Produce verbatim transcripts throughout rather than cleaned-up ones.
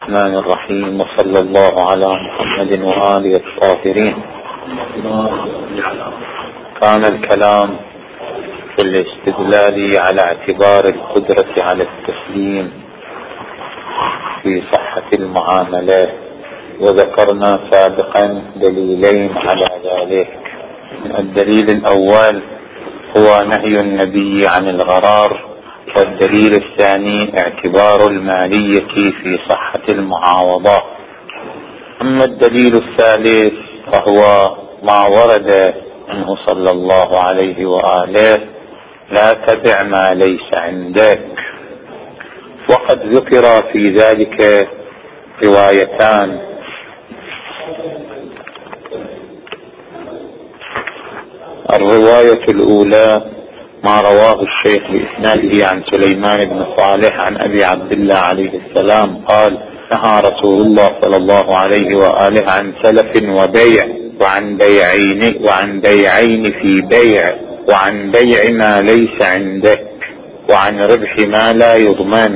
الرحمن الرحيم، وصلى الله على محمد وآله الطاهرين. كان الكلام في الاستدلال على اعتبار القدرة على التسليم في صحة المعاملات، وذكرنا سابقا دليلين على ذلك. الدليل الأول هو نهي النبي عن الغرار، والدليل الثاني اعتبار المالية في صحة المعاوضة. أما الدليل الثالث فهو ما ورد عنه صلى الله عليه وآله: لا تبع ما ليس عندك. وقد ذكر في ذلك روايتان. الرواية الأولى ما رواه الشيخ بإسناده عن سليمان بن صالح عن أبي عبد الله عليه السلام قال: نهى رسول الله صلى الله عليه وآله عن سلف وبيع، وعن بيعين وعن بيعين في بيع، وعن بيع ما ليس عندك، وعن ربح ما لا يضمن.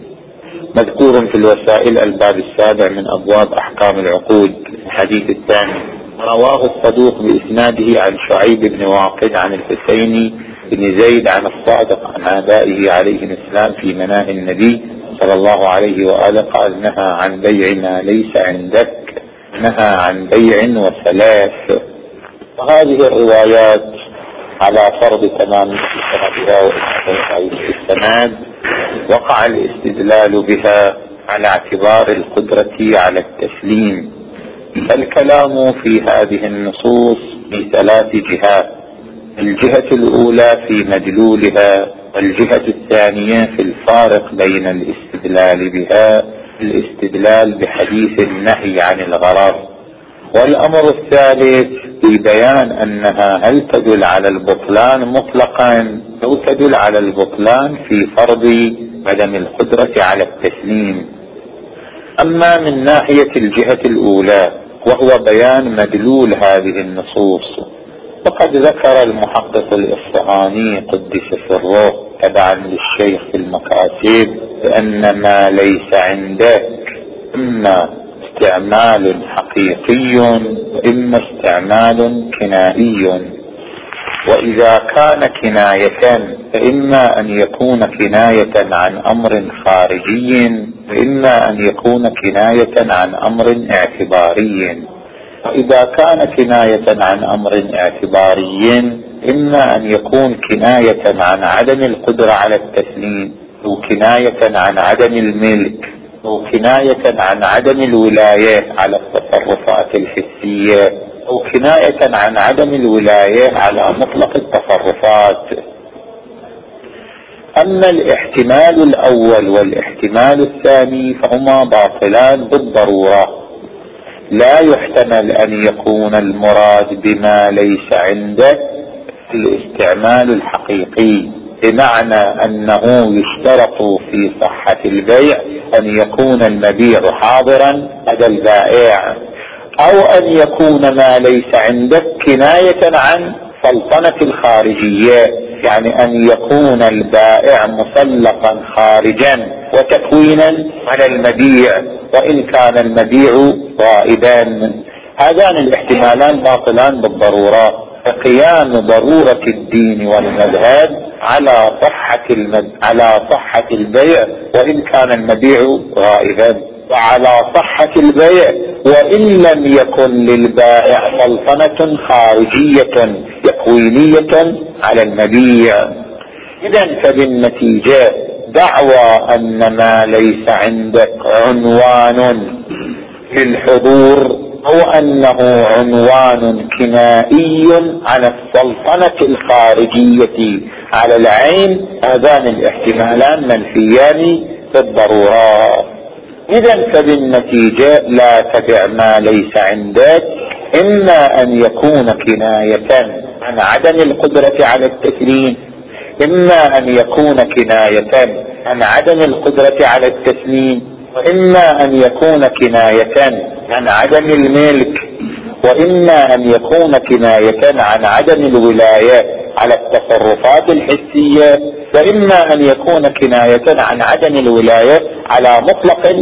مذكور في الوسائل الباب السابع من أبواب أحكام العقود. الحديث الثاني رواه الصدوق بإسناده عن شعيب بن واقد عن الحسين بن زيد عن الصادق عن آبائه عليهم السلام في مناهي النبي صلى الله عليه وآله قال: نهى عن بيع ما ليس عندك، نهى عن بيع وثلاث. وهذه الروايات على فرض تمام السندها السند وقع الاستدلال بها على اعتبار القدرة على التسليم. الكلام في هذه النصوص في ثلاث جهات: الجهة الأولى في مدلولها، والجهة الثانية في الفارق بين الاستدلال بها الاستدلال بحديث النهي عن الغرر، والأمر الثالث في بيان أنها هل تدل على البطلان مطلقا أو تدل على البطلان في فرض عدم القدرة على التسليم. أما من ناحية الجهة الأولى وهو بيان مدلول هذه النصوص، وقد ذكر المحقق الإصفهاني قدس سره تبعا للشيخ في المكاتب بأن ما ليس عندك إما استعمال حقيقي وإما استعمال كنائي، وإذا كان كناية فإما أن يكون كناية عن أمر خارجي، وإما أن يكون كناية عن أمر اعتباري. وإذا كان كناية عن أمر اعتباري إما أن يكون كناية عن عدم القدرة على التسليم، أو كناية عن عدم الملك، أو كناية عن عدم الولاية على التصرفات الحسية، أو كناية عن عدم الولاية على مطلق التصرفات. أما الاحتمال الأول والاحتمال الثاني فهما باطلان بالضرورة. لا يحتمل أن يكون المراد بما ليس عنده الاستعمال الحقيقي، بمعنى أنه يشترط في صحة البيع أن يكون المبيع حاضرا لدى البائع، أو أن يكون ما ليس عندك كناية عن سلطنة الخارجية، يعني أن يكون البائع مسلطا خارجا وتكوينا على المبيع وإن كان المبيع غائبا. هذان الاحتمالان باطلان بالضرورة، فقيام ضرورة الدين والمذهب على صحة المد... على صحة البيع وإن كان المبيع غائبا، وعلى صحة البيع وإن لم يكن للبائع سلطنة خارجية تكوينية على المبيع. إذن فبالنتيجة دعوى أن ما ليس عندك عنوان للحضور أو أنه عنوان كنائي عن السلطنة الخارجية على العين، هذان الاحتمالان منفيان بالضرورة. إذن فبالنتيجة لا تبع ما ليس عندك إما أن يكون كناية عن عدم القدرة على التسليم، إما أن يكون كناية عن عدم القدرة على التسليم، وإما أن يكون كناية عن عدم الملك، وإما أن يكون كناية عن عدم الولاية على التصرفات الحسية، وإما أن يكون كناية عن عدم الولاية على مطلق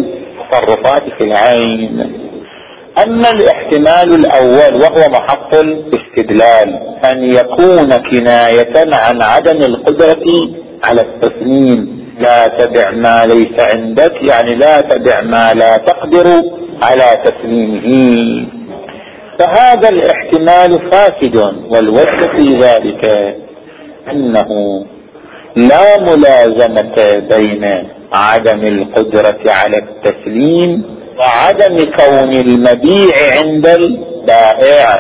التصرفات في العين. أما الاحتمال الأول وهو محط الاستدلال، أن يكون كناية عن عدم القدرة على التسليم، لا تبع ما ليس عندك، يعني لا تبع ما لا تقدر على تسليمه، فهذا الاحتمال فاسد. والوجه في ذلك أنه لا ملازمة بين عدم القدرة على التسليم وعدم كون المبيع عند البائع،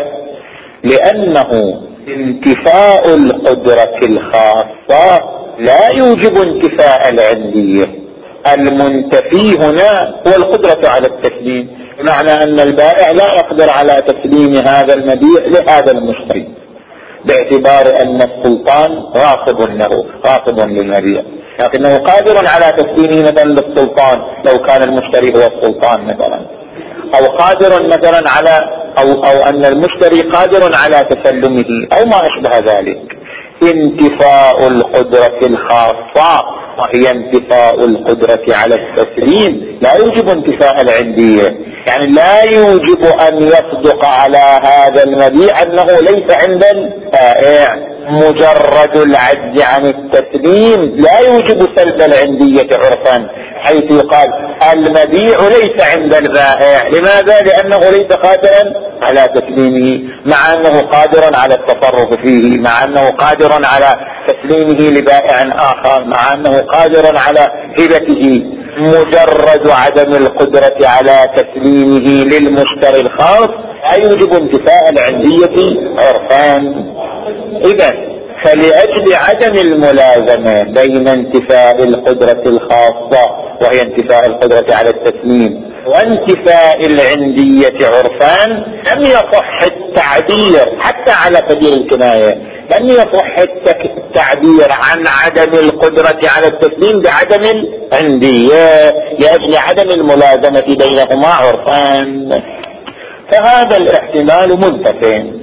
لأنه انتفاء القدرة الخاصة لا يوجب انتفاء العندية. المنتفي هنا هو القدرة على التسليم، بمعنى أن البائع لا يقدر على تسليم هذا المبيع لهذا المشتري، باعتبار أن السلطان راقب له، راقب للمبيع، لكنه قادر على تسليمه مثلا للسلطان لو كان المشتري هو السلطان مثلا، أو قادر مثلا على أو, أو أن المشتري قادر على تسلمه أو ما أشبه ذلك. انتفاء القدرة الخاصة وهي انتفاء القدرة على التسليم لا يوجب انتفاء العندية، يعني لا يوجب أن يصدق على هذا المبيع أنه ليس عند البائع. مجرد العجز عن التسليم لا يوجب سلب العندية عرفا، حيث يقال المبيع ليس عند البائع. لماذا؟ لأنه ليس قادرا على تسليمه، مع أنه قادر على التصرف فيه، مع أنه قادر على تسليمه لبائع آخر، مع أنه قادر على هبته. مجرد عدم القدرة على تسليمه للمشتري الخاص لا يوجب انتفاء العندية عرفان. إذا فلأجل عدم الملازمة بين انتفاء القدرة الخاصة وهي انتفاء القدرة على التسليم وانتفاء العندية عرفان، لم يصح التعبير حتى على سبيل الكناية، لم يصح التعبير عن عدم القدرة على التسليم بعدم العندية لأجل عدم الملازمة بينهما عرفان، فهذا الاحتمال منتفي.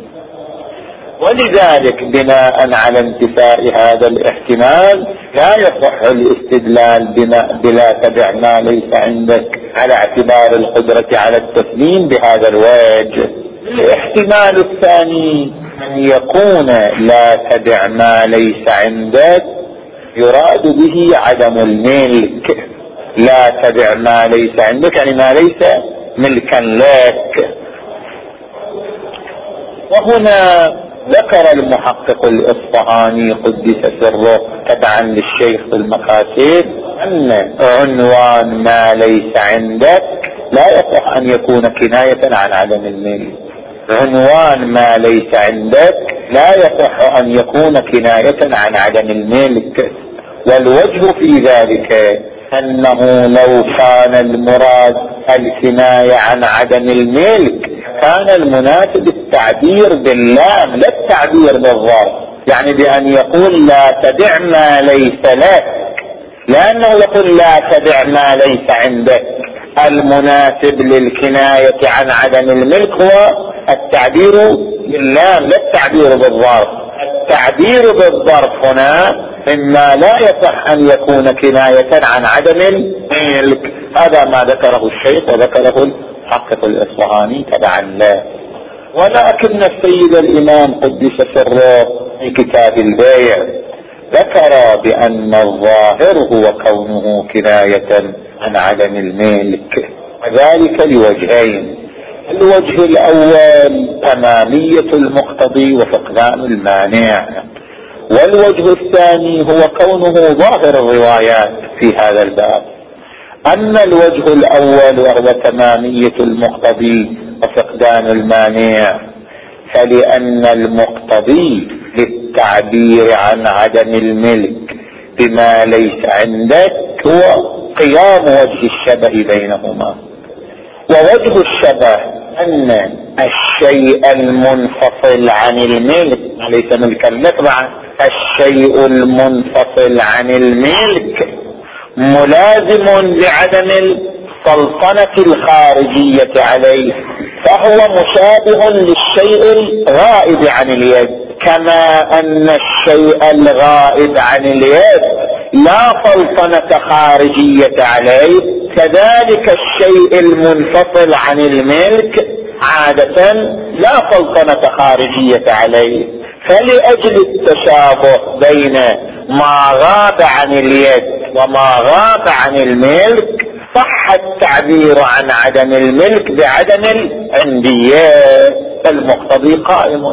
ولذلك بناء على انتفاء هذا الاحتمال لا يصح الاستدلال بلا تبع ما ليس عندك على اعتبار القدرة على التسليم بهذا الوجه. الاحتمال الثاني أن يكون لا تبع ما ليس عندك يراد به عدم الملك. لا تبع ما ليس عندك يعني ما ليس ملكا لك. وهنا ذكر المحقق الإصفهاني قدس سره تبعا للشيخ في المقاصد أن عنوان ما ليس عندك لا يصح أن يكون كناية عن عدم الملك. عنوان ما ليس عندك لا يصح أن يكون كناية عن عدم الملك. والوجه في ذلك أنه لو كان المراد الكناية عن عدم الملك كان المناسب التعبير باللام لا التعبير بالظرف، يعني بأن يقول لا تبع ما ليس لك، لأنه يقول لا تبع ما ليس عندك. المناسب للكناية عن عدم الملك هو التعبير باللام لا التعبير بالظرف. التعبير بالظرف هنا إما لا يصح أن يكون كناية عن عدم الملك. هذا ما ذكره الشيخ وذكره المحقق الإصفهاني تبعا له. ولكن السيد الإمام قدس سره في كتاب البيع ذكر بأن الظاهر هو كونه كناية عن عدم الملك، وذلك لوجهين. الوجه الأول تمامية المقتضي وفقدان المانع، والوجه الثاني هو كونه ظاهر الروايات في هذا الباب. أما الوجه الأول وهو تمامية المقتضي وفقدان المانع فلأن المقتضي للتعبير عن عدم الملك بما ليس عندك هو قيام وجه الشبه بينهما. ووجه الشبه أن الشيء المنفصل عن الملك ليس ملكا لك، الشيء المنفصل عن الملك ملازم لعدم السلطنة الخارجية عليه، فهو مشابه للشيء الغائب عن اليد، كما أن الشيء الغائب عن اليد لا سلطنة خارجية عليه كذلك الشيء المنفصل عن الملك عادة لا سلطنة خارجية عليه. فلأجل التشابه بين ما غاب عن اليد وما غاب عن الملك صح التعبير عن عدم الملك بعدم العندية، المقتضي قائم.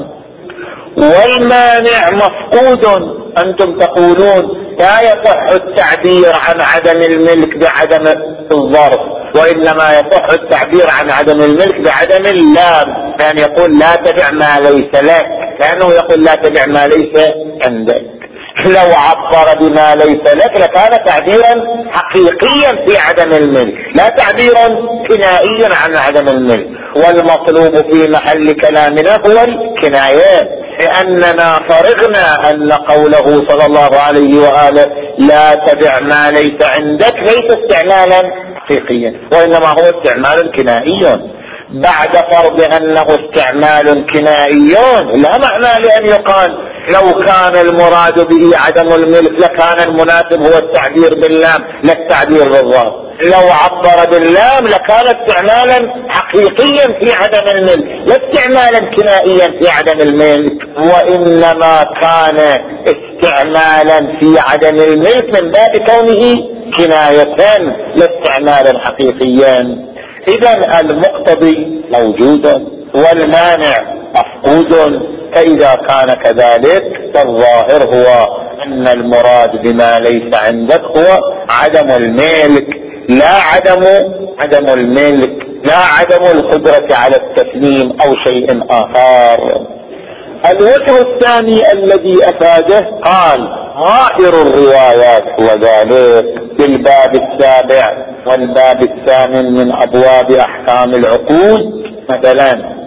والمانع مفقود. أنتم تقولون لا يصح التعبير عن عدم الملك بعدم الظرف، وإنما يصح التعبير عن عدم الملك بعدم اللام، كان يقول لا تبع ما ليس لك، كأنه يقول لا تبع ما ليس عندك. لو عبر بما ليس لك لكان تعبيرا حقيقيا في عدم الملك، لا تعبيرا كنائيا عن عدم الملك. والمطلوب في محل كلامنا هو الكنايات، لأننا فرغنا أن قوله صلى الله عليه وآله لا تبع ما ليس عندك ليس استعمالا حقيقيا، وإنما هو استعمال كنائي. بعد فرض أنه استعمال كنائي لا معنى لأن يقال لو كان المراد به عدم الملك لكان المناسب هو التعبير باللام لا التعبير بالظرف. لو عبر باللام لكان استعمالا حقيقيا في عدم الملك لا استعمالا كنائيا في عدم الملك، وإنما كان استعمالا في عدم الملك من باب كونه كناية لا استعمالا حقيقيا. إذا المقتضي موجود والمانع مفقود، فإذا كان كذلك فالظاهر هو أن المراد بما ليس عندك هو عدم الملك، لا عدم عدم الملك لا عدم القدرة على التسليم أو شيء آخر. الوجه الثاني الذي أفاده قال ظاهر الروايات هو ذلك في الباب السابع والباب الثامن من أبواب أحكام العقود. مثلا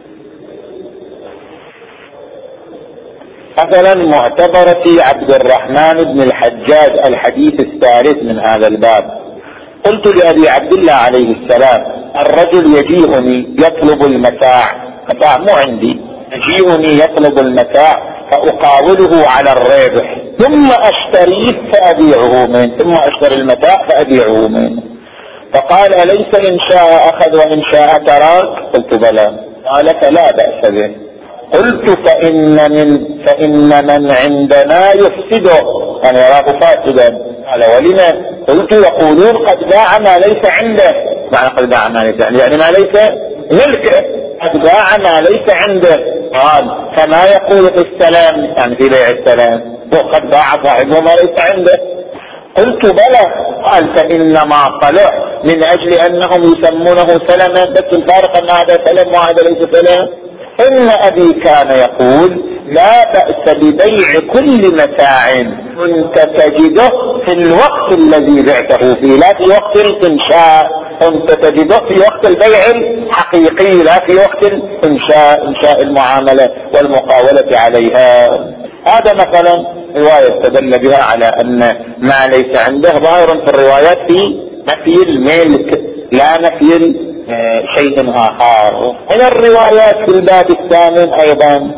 مثلا معتبرة عبد الرحمن بن الحجاج الحديث الثالث من هذا الباب. قلت لأبي عبد الله عليه السلام الرجل يجيئني يطلب المتاع، متاع مو عندي، يجيئني يطلب المتاع فأقاوله على الربح ثم أشتريه فأبيعه منه، ثم أشتري المتاع فأبيعه منه. فقال أليس إن شاء أخذ وإن شاء تراك؟ قلت بلى. قال فلا بأس به. قلت فإن من, فإن من عندنا يفسده، يعني يراه فاسدا. قال ولما؟ قلت يقولون قد باع ما ليس عنده. معنى قد باع ما ليس عنده يعني ما ليس ملكه، قد باع ما ليس عنده. قال فما يقول في السلام يعني في بيع السلام وقد باع صاحبه ما ليس عنده. قلت بلى. قال فإنما صلح من أجل أنهم يسمونه سلما، بس الفارق أن هذا سلم وهذا ليس سلم. إن أبي كان يقول لا بأس ببيع كل متاع كنت تجده في الوقت الذي بعته فيه، لا في وقت الإنشاء، كنت تجده في وقت البيع الحقيقي لا في وقت الإنشاء، إنشاء المعاملة والمقاولة عليها. هذا مثلا رواية استدل بها على أن ما ليس عنده ظاهر في الروايات في نفي الملك لا نفي شيء آخر. من الروايات في الباب الثامن أيضا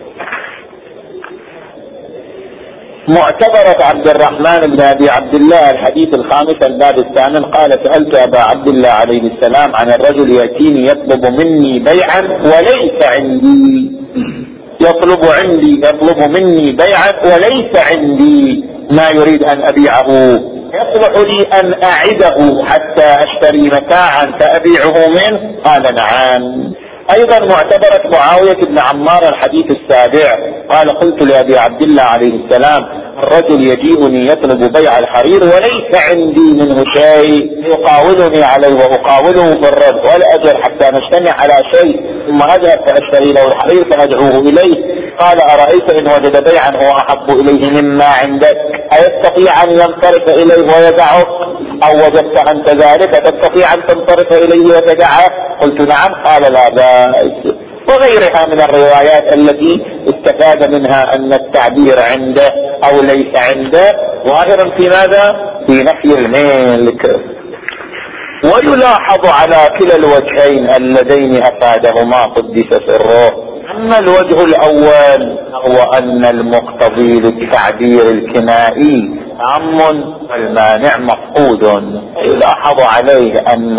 معتبرة عبد الرحمن بن أبي عبد الله الحديث الخامس الباب الثامن. قال سألت أبا عبد الله عليه السلام عن الرجل يأتيني يطلب مني بيعا وليس عندي، يطلب عندي يطلب مني بيعا وليس عندي ما يريد أن أبيعه، يصلح لي أن أعده حتى أشتري متاعا فأبيعه منه؟ قال نعم. أيضا معتبرة معاوية بن عمار الحديث السابع. قال قلت لأبي عبد الله عليه السلام الرجل يجيئني يطلب بيع الحرير وليس عندي منه شيء، يقاولني عليه وأقاوله في الرد والأجر حتى نجتمع على شيء، ثم أذهب فأشتري له الحرير فأدعوه إليه. قال أرأيت إن وجد بيعا هو أحب إليه مما عندك أيستطيع أن ينصرف إليه ويدعه، أو وجدت أنت ذلك تستطيع أن تنصرف إليه وتدعه؟ قلت نعم. قال لا بأس. وغيرها من الروايات التي استفاد منها أن التعبير عنده أو ليس عنده ظاهر في ماذا؟ في نفي الملك. ويلاحظ على كلا الوجهين اللذين أفادهما قدس سره. أما الوجه الأول هو أن المقتضي للتعبير الكنائي عام والمانع مفقود. يلاحظ عليه ان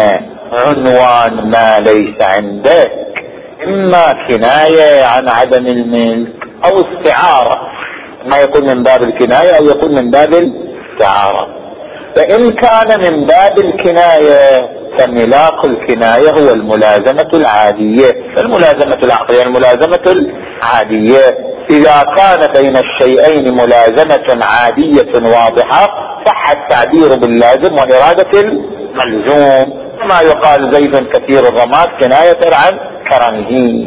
عنوان ما ليس عندك اما كناية عن عدم الملك او استعارة، ما يكون من باب الكناية او يكون من باب الاستعارة. فان كان من باب الكناية فملاك الكناية هو الملازمة العادية، الملازمة العقلية، الملازمة العادية. اذا كان بين الشيئين ملازمة عادية واضحة صح التعبير باللازم وإرادة الملزوم، كما يقال زيد كثير الرماد كناية عن كرمه.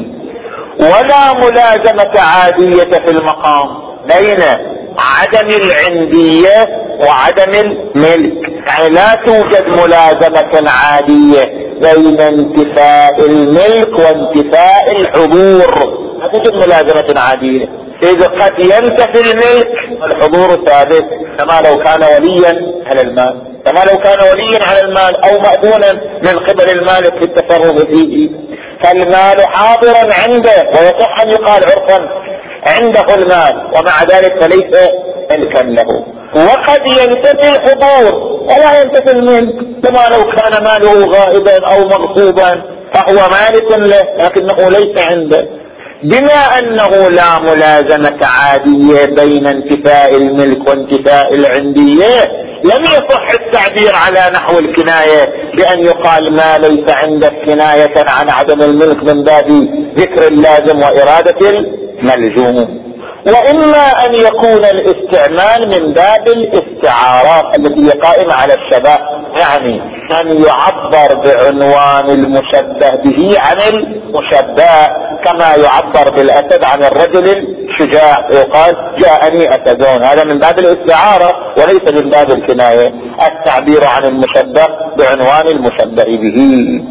ولا ملازمة عادية في المقام بين عدم العندية وعدم الملك، يعني لا توجد ملازمة عادية بين انتفاء الملك وانتفاء الحضور، لا توجد ملازمة عادية. إذا قد ينتفي الملك الحضور ثابت، كما لو كان وليا على المال، كما لو كان وليا على المال او مأذونا من قبل المالك في التصرف فيه، فالمال حاضرا عنده ويصح ان يقال عرفا عنده المال ومع ذلك فليس ملكا له. وقد ينتفي الحضور ولا ينتفي الملك، كما لو كان ماله غائبا او مغصوبا فهو مالك له لكنه ليس عنده. بما انه لا ملازمة عادية بين انتفاء الملك وانتفاء العندية لم يصح التعبير على نحو الكناية بأن يقال ما ليس عندك كناية عن عدم الملك من باب ذكر اللازم وإرادة الملزوم. وإما أن يكون الاستعمال من باب الاستعارات التي هي قائمة على الشبه، يعني أن يعبر بعنوان المشبه به عن المشبه، كما يعبر بالأسد عن الرجل الشجاع يقال جاءني أسدون، هذا من باب الاستعارة وليس من باب الكناية، التعبير عن المشبه بعنوان المشبه به.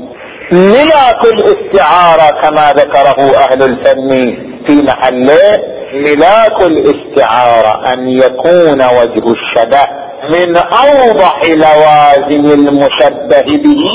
ملاك الاستعارة كما ذكره أهل الفن في محله، ملاك الاستعارة أن يكون وجه الشبه من أوضح لوازم المشبه به،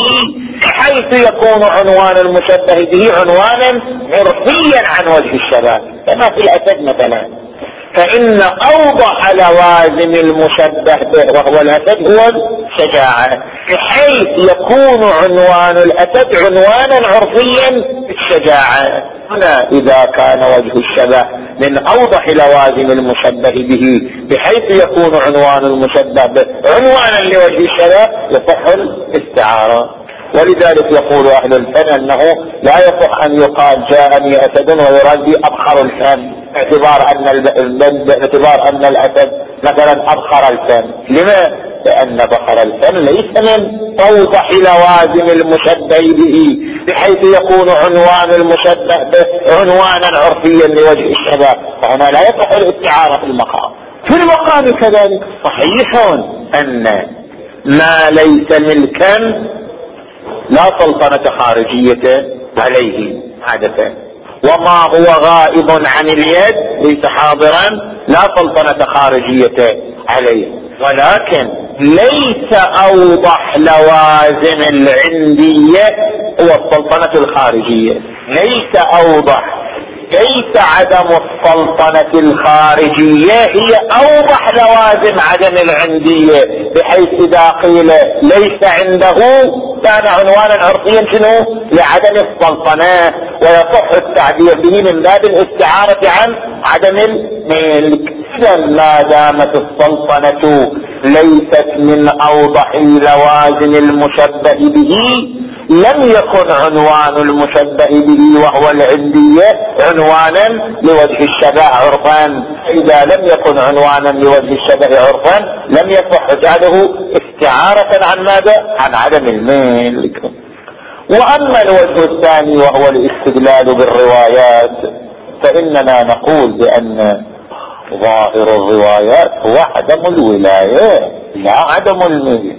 حيث يكون عنوان المشبه به عنوانا عرفيا عن وجه الشبه، كما في الأسد مثلا. فإن أوضح لوازم المشبه به وهو الأسد هو الشجاعة، بحيث يكون عنوان الأسد عنوانا عرفيا الشجاعة. هنا إذا كان وجه الشبه من أوضح لوازم المشبه به بحيث يكون عنوان المشبه به عنوانا لوجه الشبه يصح الاستعارة. ولذلك يقول أهل الفن أنه لا يصح أن يقال جاءني أسد ويراد به أبخر الفم، باعتبار أن باعتبار أن الأسد مثلا أبخر الفم. لما؟ لأن بخر الفم ليس من أوضح لوازم المشبه به بحيث يكون عنوان المشبه به عنوانا عرفيا لوجه الشبه، فهنا لا يصح الاستعارة في المقام. في المقام كذلك صحيح أن ما ليس ملكا لا سلطنة خارجية عليه عادة، وما هو غائب عن اليد ليس حاضرا لا سلطنة خارجية عليه. ولكن ليس أوضح لوازم العندية هو السلطنة الخارجية، ليس أوضح، ليس عدم السلطنة الخارجية هي أوضح لوازم عدم العندية، بحيث إذا قيل ليس عنده كان عنوانا عرفيا شنو؟ لعدم السلطنة، ويصح التعبير به من باب الاستعارة عن عدم الملك. إذا ما دامت السلطنة ليست من أوضح لوازم المشبه به لم يكن عنوان المشبه به وهو العندية عنوانا لوجه الشبه عرفا. إذا لم يكن عنوانا لوجه الشبه عرفا لم يصح جعله استعارة عن ماذا؟ عن عدم الملك. وأما الوجه الثاني وهو الاستدلال بالروايات، فإننا نقول بأن ظاهر الروايات هو عدم الولاية لا عدم الملك.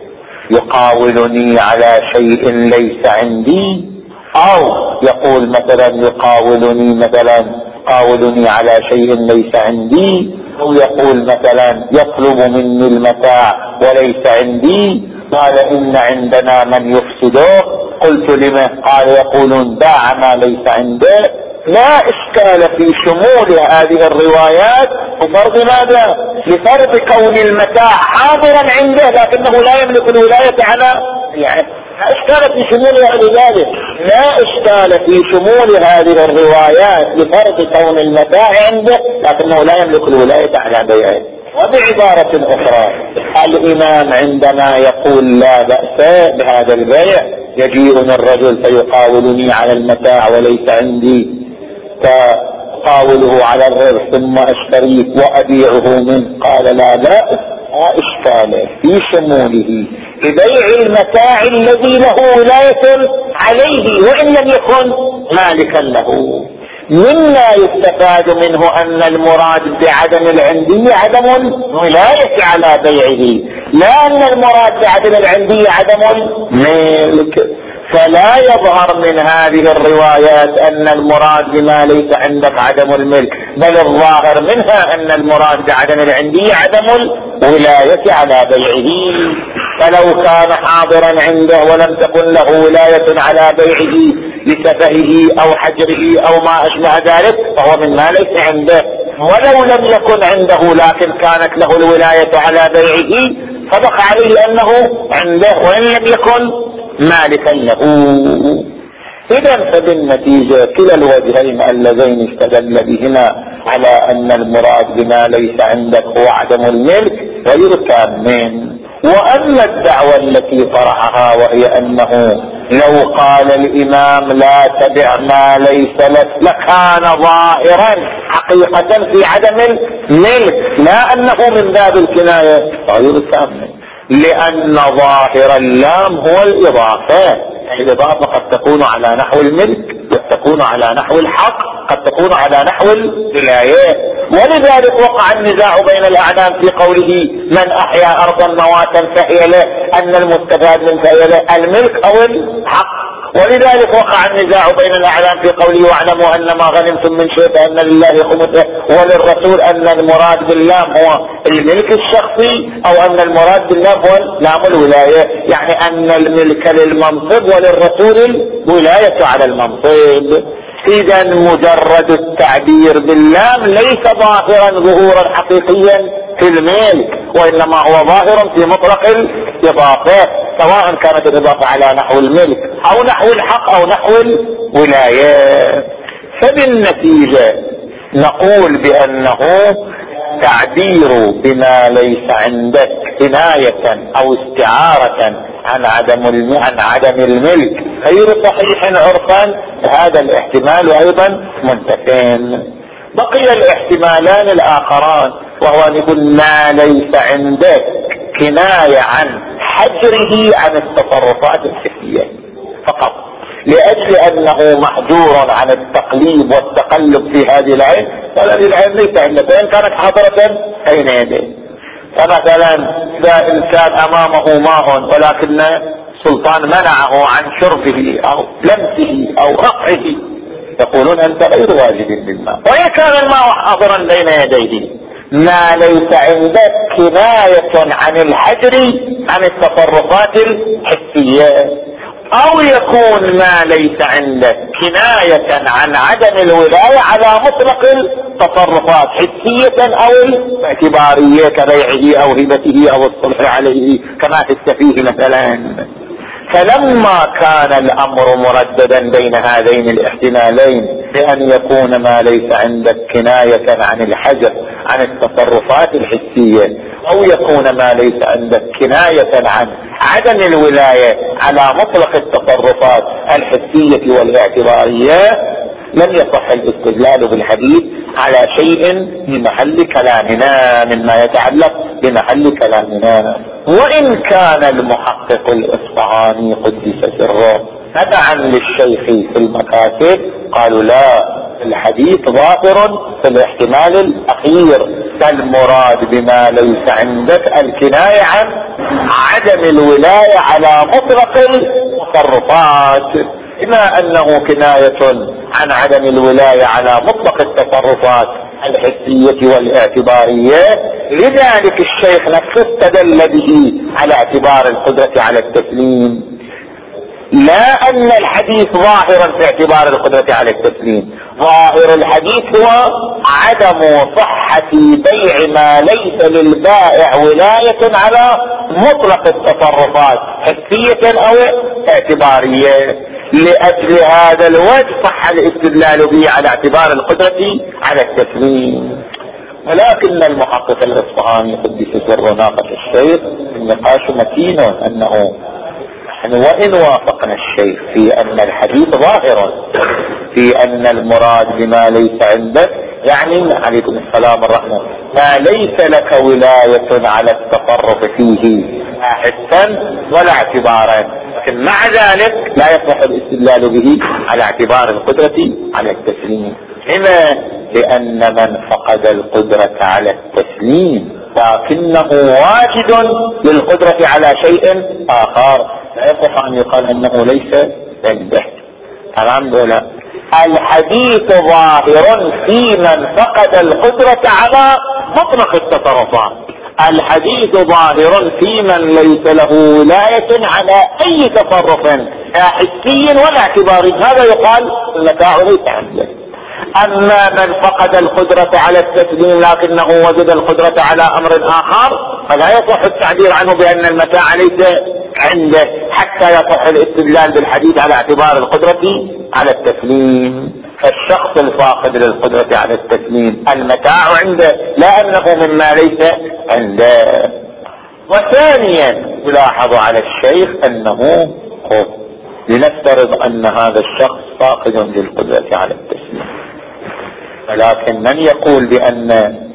يقاولني على شيء ليس عندي، أو يقول مثلا يقاولني مثلا قاولني على شيء ليس عندي، أو يقول مثلا يطلب مني المتاع وليس عندي، قال إن عندنا من يفسده، قلت لما؟ قال يقولون باع ما ليس عنده لا إشكال في شمول هذه الروايات وفرض ماذا؟ لفرض كون المتاع حاضرا عنده لكنه لا يملك الولاية على، يعني لا إشكال في شمولها لذلك، لا إشكال في شمول هذه الروايات لفرض كون المتاع عنده لكنه لا يملك الولاية على بيعه. وبعبارة أخرى الإمام عندما يقول لا بأس بهذا البيع، يجيئني الرجل فيقاولني على المتاع وليس عندي فقاوله على الربح ثم أشتريه وأبيعه منه، قال لا بأس، لا إشكال في شموله لبيع المتاع الذي له ولاية عليه وإن لم يكن مالكا له. مما يستفاد منه أن المراد بعدم العندية عدم الولاية على بيعه، لا أن المراد بعدم العندية عدم الملك. فلا يظهر من هذه الروايات أن المراد بما ليس عندك عدم الملك، بل الظاهر منها أن المراد بعدم العندية عدم الولاية على بيعه. فلو كان حاضرا عنده ولم تكن له ولاية على بيعه لسفهه أو حجره أو ما أشبه ذلك فهو من ما ليس عنده. ولو لم يكن عنده لكن كانت له الولاية على بيعه صدق عليه أنه عنده وإن لم يكن مالكا له. إذن فبالنتيجة كلا الوجهين اللذين استدل بهما على أن المراد بما ليس عندك هو عدم الملك غير تامين. وأما الدعوة التي طرحها وهي أنه لو قال الإمام لا تبع ما ليس لك لكان ظاهرا حقيقة في عدم الملك، لا أنه من باب الكناية غير تامين، لأن ظاهر اللام هو الإضافة. الإضافة قد تكون على نحو الملك، قد تكون على نحو الحق، قد تكون على نحو الولاية. ولذلك وقع النزاع بين الأعلام في قوله من أحيا أرضا مواتا فهي له، أن المستفاد من فهي له الملك أو الحق. ولذلك وقع النزاع بين الأعلام في قوله واعلموا أن ما غنمتم من شيء فأن لله خمسه وللرسول، أن المراد باللام هو الملك الشخصي أو أن المراد باللام هو لام الولاية، يعني أن الملك للمنصب وللرسول الولاية على المنصب. إذا مجرد التعبير باللام ليس ظاهرا ظهورا حقيقيا في الملك، وإنما هو ظاهر في مطلق الإضافة، سواء كانت الإضافة على نحو الملك أو نحو الحق أو نحو الولاية. فبالنتيجة نقول بأنه تعبير بما ليس عندك كناية أو استعارة عن عدم عن عدم الملك غير صحيح عرفا، هذا الاحتمال أيضا منتفين. بقي الاحتمالان الآخران، وهو أن يقول ما ليس عندك كناية عن حجره عن التصرفات الحسية فقط، لأجل أنه محجور عن التقليب والتقلب في هذه العين، فهذه العين ليس عندك وإن كانت حاضرة أين يديه. فمثلا إذا إنسان أمامه ماء ولكن سلطان منعه عن شربه أو لمسه أو رفعه، يقولون أنت غير واجب بالماء وإن كان الماء حاضرا بين يديه. ما ليس عندك كناية عن الحجر عن التصرفات الحسية، أو يكون ما ليس عندك كناية عن عدم الولاية على مطلق التصرفات حسية أو اعتبارية كبيعه أو هبته أو الصلح عليه كما في السفيه مثلا. فلما كان الأمر مرددا بين هذين الاحتمالين بأن يكون ما ليس عندك كناية عن الحجر عن التصرفات الحسية، أو يكون ما ليس عندك كناية عن عدم الولاية على مطلق التصرفات الحسية والاعتبارية، لم يصح الاستدلال بالحديث على شيء في محل كلامنا مما يتعلق بمحل كلامنا. وإن كان المحقق الإصفهاني قدس سره تبعا للشيخ في المكاتب قالوا لا، الحديث ظاهر في الاحتمال الأخير، فالمراد بما ليس عندك الكناية عن عدم الولاية على مطلق التصرفات، بما أنه كناية عن عدم الولاية على مطلق التصرفات الحسية والاعتبارية. لذلك الشيخ نفسه استدل به على اعتبار القدرة على التسليم. لا أن الحديث ظاهرا في اعتبار القدرة على التسليم. ظاهر الحديث هو عدم صحة بيع ما ليس للبائع ولاية على مطلق التصرفات حسية أو اعتبارية. لأجل هذا الوجه صح الاستدلال به على اعتبار القدرة على التسليم. ولكن المحقق الإصفهاني قدس سره ناقش الشيخ النقاش متين أنه نحن وإن وافقنا الشيخ في أن الحديث ظاهر في أن المراد بما ليس عندك، يعني عليكم السلام الرحمة، ما ليس لك ولاية على التصرف فيه حسا ولا اعتبارا، لكن مع ذلك لا يصح الاستدلال به على اعتبار القدرة على التسليم. لما؟ لأن من فقد القدرة على التسليم لكنه واجد للقدرة على شيء آخر لا يصح أن يقال أنه ليس عنده. الحمد لله. الحديث ظاهر في من فقد القدرة على مطلق التصرفات. الحديث ظاهر في من ليس له ولاية على أي تصرف لا حسي ولا اعتباري، هذا يقال المتاع ليس عنده. أما من فقد القدرة على التسليم لكنه وجد القدرة على أمر آخر فلا يصح التعبير عنه بأن المتاع ليس عنده حتى يصح الاستدلال بالحديث على اعتبار القدرة على التسليم. فالشخص الفاقد للقدرة على التسليم المتاع عنده لا أنه مما ليس عنده. وثانيا يلاحظ على الشيخ أنه خوف. لنفترض أن هذا الشخص فاقد للقدرة على التسليم، ولكن من يقول بأن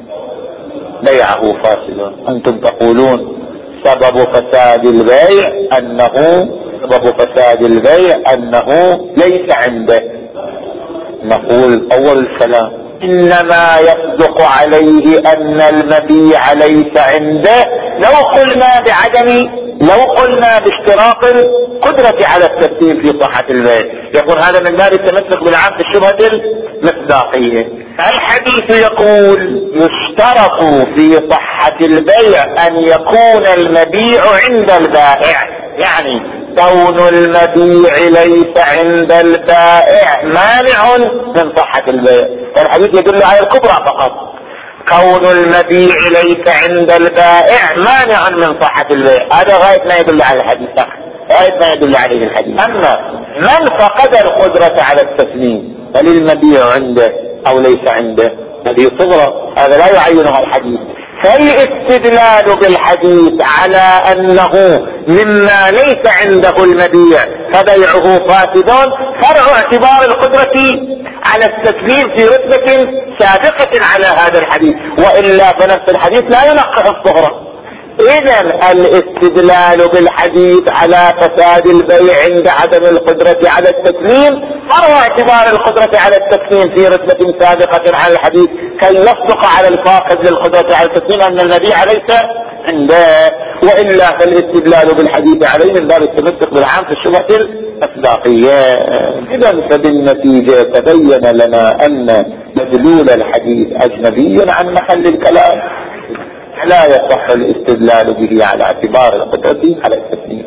بيعه فاسد؟ أنتم تقولون سبب فساد البيع أنه سبب فساد البيع أنه ليس عنده. نقول أول الكلام إنما يصدق عليه أن المبيع ليس عنده لو قلنا بعدم لو قلنا باشتراط القدرة على التسليم في صحة البيع، يكون هذا من باب التمسك بالعام في الشبهة المصداقية. الحديث يقول يشترط في صحة البيع أن يكون المبيع عند البائع، يعني كون المبيع ليس عند البائع مانع من صحة البيع. الحديث يدل على الكبرى فقط. كون المبيع ليس عند البائع مانع من صحة البيع، هذا غاية ما يدل على الحديث، غاية ما يدل عليه الحديث. أما من فقد القدرة على التسليم هل المبيع عنده أو ليس عنده هذه صغرى، هذا لا يعينها الحديث. فالاستدلال بالحديث على أنه مما ليس عنده المبيع فبيعه فاسد فرع اعتبار القدرة على التسليم في رتبة سابقة على هذا الحديث، وإلا فنفس الحديث لا ينقح الصغرى. إذن الاستدلال بالحديث على فساد البيع عند عدم القدرة على التسليم فرع اعتبار القدرة على التسليم في رتبة سابقة على الحديث كي يصدق على الفاقد للقدرة على التسليم أن المبيع ليس عنده، وإلا فالاستدلال بالحديث عليه من باب التمسك بالعام في الشبهة المصداقية. إذن فبالنتيجة تبين لنا أن مدلول الحديث أجنبي عن محل الكلام، لا يصح الاستدلال به على اعتبار القدرة على التسليم.